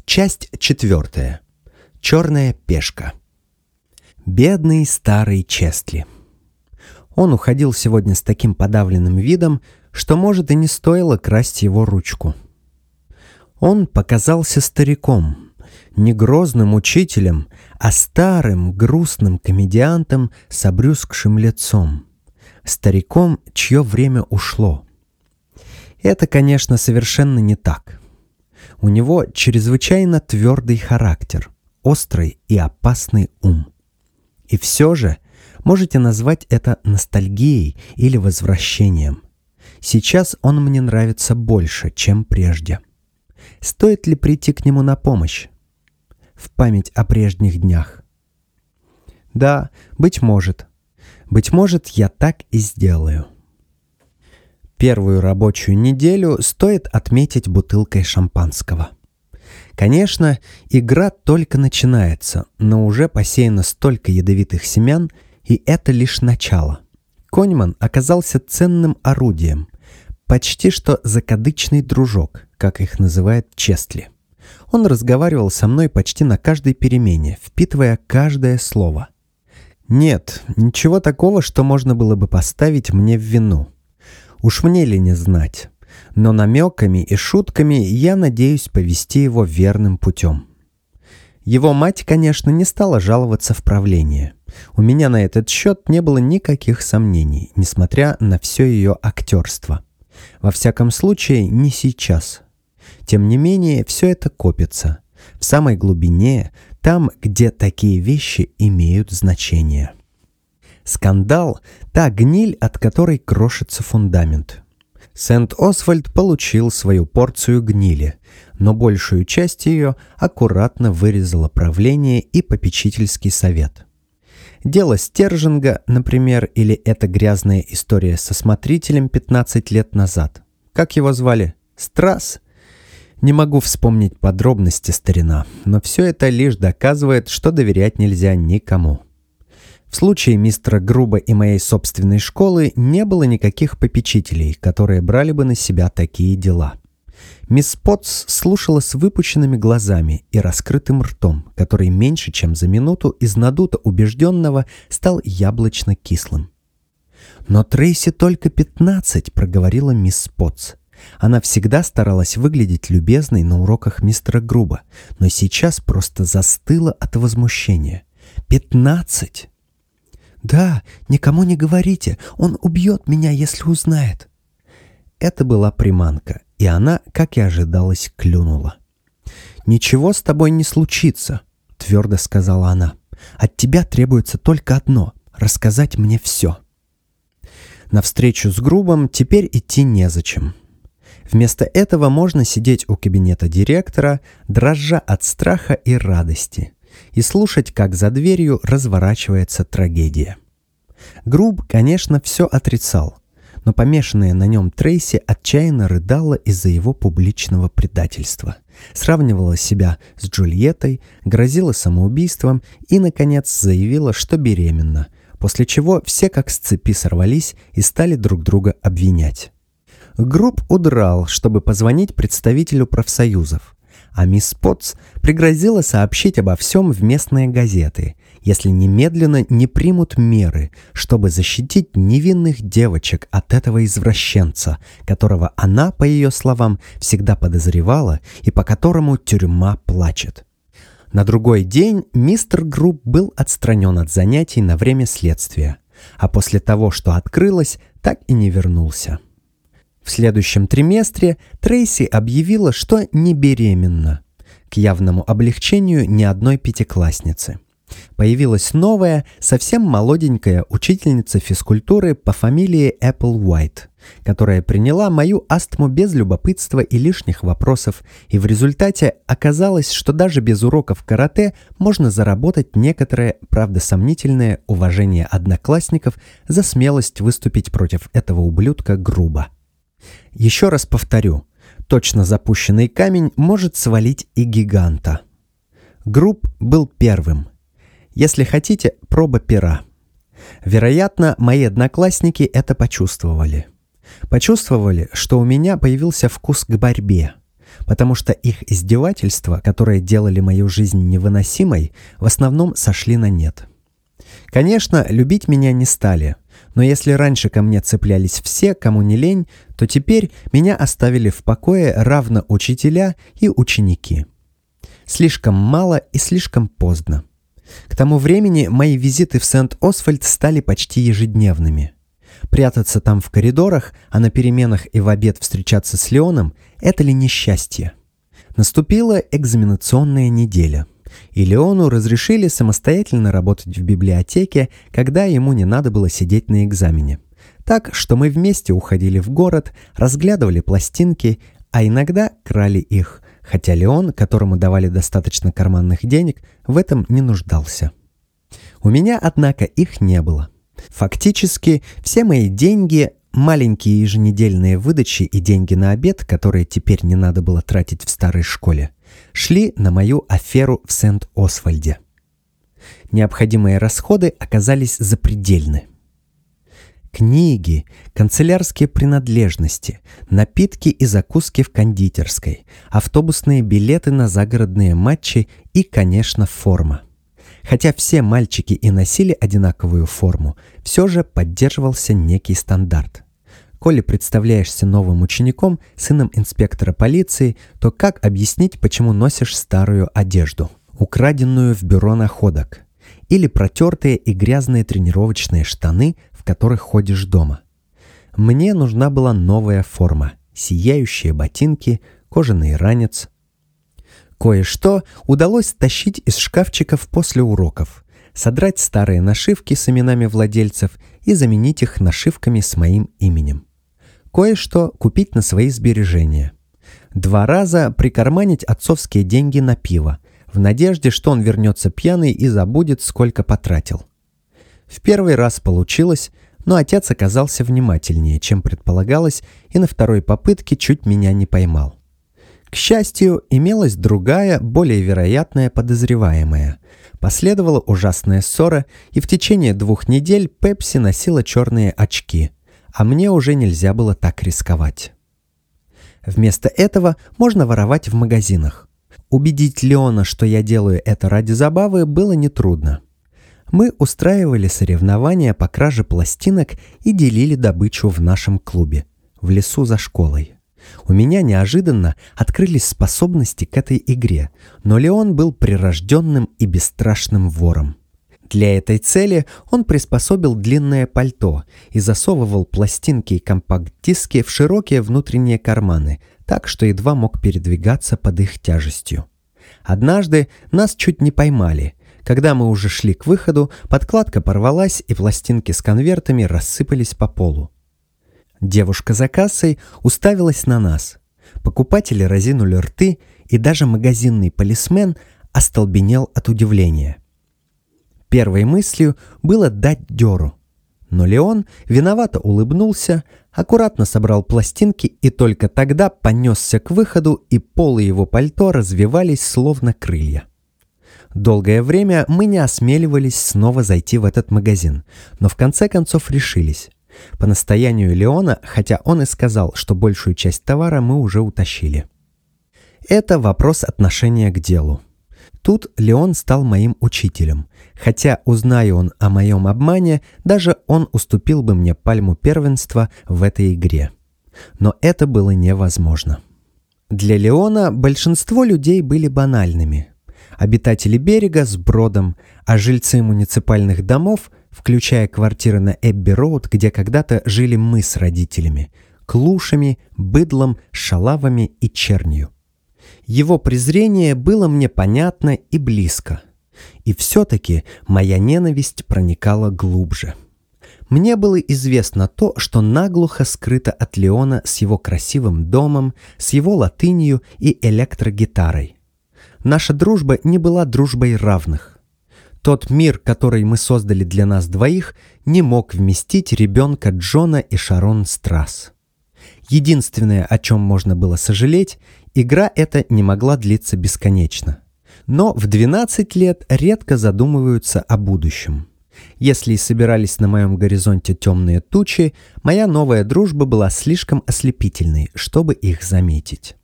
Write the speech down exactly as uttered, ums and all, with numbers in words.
Часть четвертая. Черная пешка. Бедный старый Честли. Он уходил сегодня с таким подавленным видом, что, может, и не стоило красть его ручку. Он показался стариком, не грозным учителем, а старым грустным комедиантом с обрюзгшим лицом. Стариком, чье время ушло. Это, конечно, совершенно не так. У него чрезвычайно твердый характер, острый и опасный ум. И все же можете назвать это ностальгией или возвращением. Сейчас он мне нравится больше, чем прежде. Стоит ли прийти к нему на помощь? В память о прежних днях. Да, быть может. Быть может, я так и сделаю. Первую рабочую неделю стоит отметить бутылкой шампанского. Конечно, игра только начинается, но уже посеяно столько ядовитых семян, и это лишь начало. Коньман оказался ценным орудием, почти что закадычный дружок, как их называет Честли. Он разговаривал со мной почти на каждой перемене, впитывая каждое слово. Нет, ничего такого, что можно было бы поставить мне в вину. Уж мне ли не знать, но намеками и шутками я надеюсь повести его верным путем. Его мать, конечно, не стала жаловаться в правление. У меня на этот счет не было никаких сомнений, несмотря на все ее актерство. Во всяком случае, не сейчас. Тем не менее, все это копится. В самой глубине, там, где такие вещи имеют значение. Скандал – та гниль, от которой крошится фундамент. Сент-Освальд получил свою порцию гнили, но большую часть ее аккуратно вырезало правление и попечительский совет. Дело Стержинга, например, или эта грязная история со смотрителем пятнадцать лет назад. Как его звали? Страсс? Не могу вспомнить подробности, старина, но все это лишь доказывает, что доверять нельзя никому. В случае мистера Груба и моей собственной школы не было никаких попечителей, которые брали бы на себя такие дела. Мисс Потс слушала с выпученными глазами и раскрытым ртом, который меньше чем за минуту из надуто убежденного стал яблочно-кислым. «Но Трейси только пятнадцать», — проговорила мисс Потс. Она всегда старалась выглядеть любезной на уроках мистера Груба, но сейчас просто застыла от возмущения. «Пятнадцать!» «Да, никому не говорите, он убьет меня, если узнает». Это была приманка, и она, как и ожидалось, клюнула. «Ничего с тобой не случится», — твердо сказала она. «От тебя требуется только одно — рассказать мне все». На встречу с Грубом теперь идти незачем. Вместо этого можно сидеть у кабинета директора, дрожа от страха и радости, и слушать, как за дверью разворачивается трагедия. Груб, конечно, все отрицал, но помешанная на нем Трейси отчаянно рыдала из-за его публичного предательства, сравнивала себя с Джульеттой, грозила самоубийством и, наконец, заявила, что беременна, после чего все как с цепи сорвались и стали друг друга обвинять. Груб удрал, чтобы позвонить представителю профсоюзов, а мисс Потс пригрозила сообщить обо всем в местные газеты, если немедленно не примут меры, чтобы защитить невинных девочек от этого извращенца, которого она, по ее словам, всегда подозревала и по которому тюрьма плачет. На другой день мистер Груб был отстранен от занятий на время следствия, а после того, что открылось, так и не вернулся. В следующем триместре Трейси объявила, что не беременна, к явному облегчению ни одной пятиклассницы. Появилась новая, совсем молоденькая учительница физкультуры по фамилии Эпплвайт, которая приняла мою астму без любопытства и лишних вопросов, и в результате оказалось, что даже без уроков карате можно заработать некоторое, правда сомнительное, уважение одноклассников за смелость выступить против этого ублюдка Груба. Еще раз повторю, точно запущенный камень может свалить и гиганта. Груб был первым. Если хотите, проба пера. Вероятно, мои одноклассники это почувствовали. Почувствовали, что у меня появился вкус к борьбе. потому что их издевательства, которые делали мою жизнь невыносимой, в основном сошли на нет. Конечно, любить меня не стали, но если раньше ко мне цеплялись все, кому не лень, то теперь меня оставили в покое равно учителя и ученики. Слишком мало и слишком поздно. К тому времени мои визиты в Сент-Освальд стали почти ежедневными. Прятаться там в коридорах, а на переменах и в обед встречаться с Леоном – это ли несчастье? Наступила экзаменационная неделя, и Леону разрешили самостоятельно работать в библиотеке, когда ему не надо было сидеть на экзамене. Так что мы вместе уходили в город, разглядывали пластинки, а иногда крали их, хотя Леон, которому давали достаточно карманных денег, в этом не нуждался. У меня, однако, их не было. Фактически, все мои деньги, маленькие еженедельные выдачи и деньги на обед, которые теперь не надо было тратить в старой школе, шли на мою аферу в Сент-Освальде. Необходимые расходы оказались запредельны. Книги, канцелярские принадлежности, напитки и закуски в кондитерской, автобусные билеты на загородные матчи и, конечно, форма. Хотя все мальчики и носили одинаковую форму, все же поддерживался некий стандарт. Коли представляешься новым учеником, сыном инспектора полиции, то как объяснить, почему носишь старую одежду, украденную в бюро находок, или протертые и грязные тренировочные штаны, в которых ходишь дома? Мне нужна была новая форма, сияющие ботинки, кожаный ранец. Кое-что удалось стащить из шкафчиков после уроков, содрать старые нашивки с именами владельцев и заменить их нашивками с моим именем. Кое-что купить на свои сбережения. Два раза прикарманить отцовские деньги на пиво, в надежде, что он вернется пьяный и забудет, сколько потратил. В первый раз получилось, но отец оказался внимательнее, чем предполагалось, и на второй попытке чуть меня не поймал. К счастью, имелась другая, более вероятная подозреваемая. Последовала ужасная ссора, и в течение двух недель Пепси носила черные очки, а мне уже нельзя было так рисковать. Вместо этого можно воровать в магазинах. Убедить Леона, что я делаю это ради забавы, было нетрудно. Мы устраивали соревнования по краже пластинок и делили добычу в нашем клубе, в лесу за школой. У меня неожиданно открылись способности к этой игре, но Леон был прирожденным и бесстрашным вором. Для этой цели он приспособил длинное пальто и засовывал пластинки и компакт-диски в широкие внутренние карманы, так что едва мог передвигаться под их тяжестью. Однажды нас чуть не поймали. Когда мы уже шли к выходу, подкладка порвалась, и пластинки с конвертами рассыпались по полу. Девушка за кассой уставилась на нас. Покупатели разинули рты, и даже магазинный полисмен остолбенел от удивления. Первой мыслью было дать дёру. Но Леон виновато улыбнулся, аккуратно собрал пластинки и только тогда понесся к выходу, и полы его пальто развивались словно крылья. Долгое время мы не осмеливались снова зайти в этот магазин, но в конце концов решились. По настоянию Леона, хотя он и сказал, что большую часть товара мы уже утащили. Это вопрос отношения к делу. Тут Леон стал моим учителем, хотя, узнай он о моем обмане, даже он уступил бы мне пальму первенства в этой игре. Но это было невозможно. Для Леона большинство людей были банальными. Обитатели берега с бродом, а жильцы муниципальных домов, включая квартиры на Эбби-Роуд, где когда-то жили мы с родителями, клушами, быдлом, шалавами и чернью. Его презрение было мне понятно и близко. И все-таки моя ненависть проникала глубже. Мне было известно то, что наглухо скрыто от Леона с его красивым домом, с его латынью и электрогитарой. Наша дружба не была дружбой равных. Тот мир, который мы создали для нас двоих, не мог вместить ребенка Джона и Шарон Страсс. Единственное, о чем можно было сожалеть, игра эта не могла длиться бесконечно. Но в двенадцать лет редко задумываются о будущем. Если и собирались на моем горизонте темные тучи, моя новая дружба была слишком ослепительной, чтобы их заметить.